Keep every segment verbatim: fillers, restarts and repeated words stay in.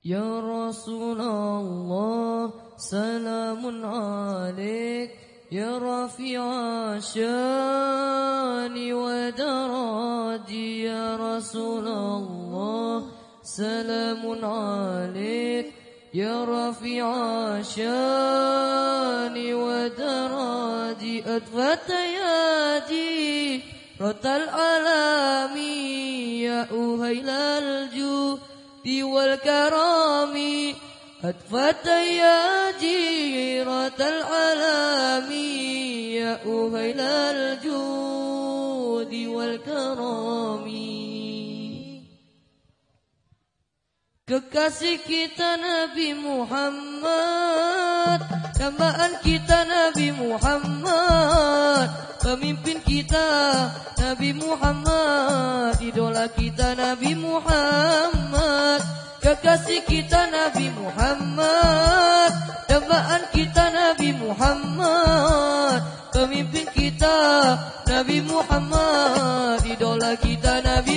Ya Rasulullah, salamun alaik, ya rafi'a syani wa daraji. Ya Rasulullah, salamun alaik, ya rafi'a syani wa daraji. Adfata yadi ratal alami, ya uhailal judi wal karami. Adfata ya jiratal alami, ya uhailal judi wal karami. Kekasih kita Nabi Muhammad, dambaan kita Nabi Muhammad, pemimpin kita Nabi Muhammad, idola kita Nabi Muhammad. Kekasih kita Nabi Muhammad, dambaan kita Nabi Muhammad, pemimpin kita Nabi Muhammad, idola kita Nabi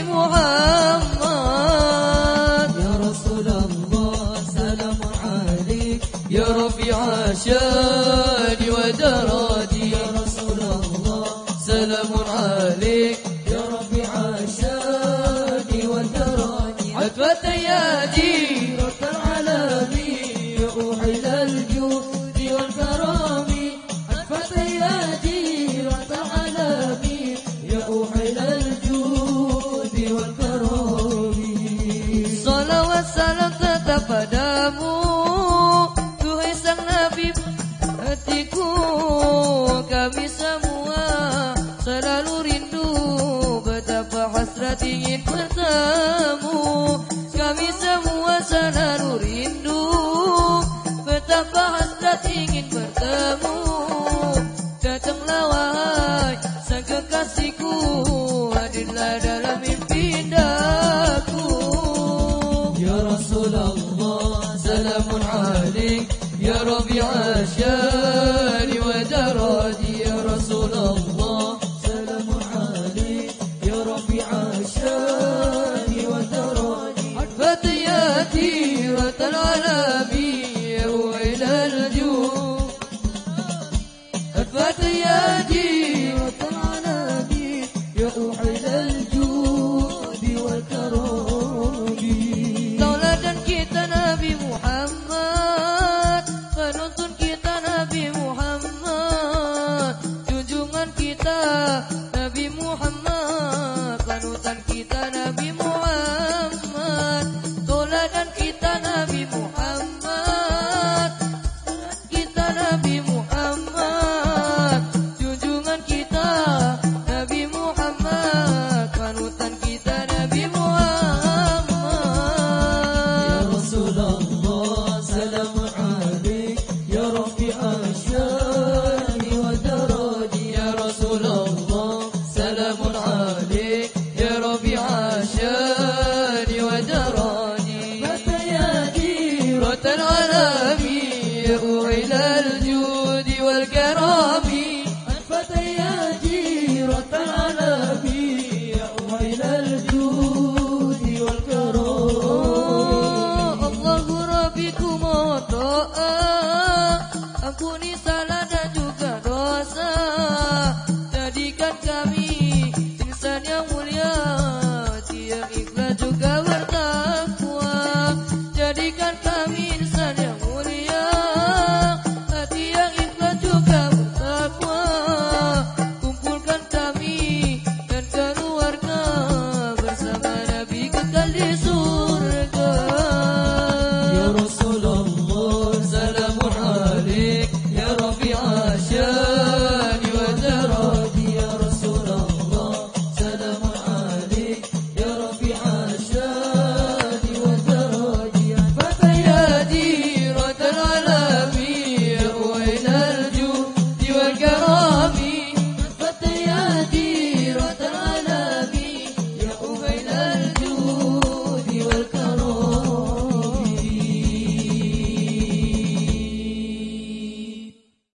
Muhammad. Ya Rasulullah, salamun alaik, ya rafi'a syani wa daraji. Ya Rasulullah, salamun alaik, ya rafi'a syani wa daraji. Adfata ya jiratal alami, ya uhailal judi wal karami. Adfata ya jiratal alami, ya uhailal judi wal karami. Salawat salam tetap padamu, Tuhai sang Nabi hatiku. Kami semua selalu rindu, betapa hasrat ingin bertemu. Kami semua selalu rindu, betapa hasrat ingin bertemu. Datanglah wahai sang kekasihku, hadirlah dalam mimpi indahku. Ya Rasulullah, salamun alaik, ya rafi'a syani wa daraji. Ya Rasulullah, salamun alaik, ya rafi'a syani wa daraji. Adfata ya jiratal alami,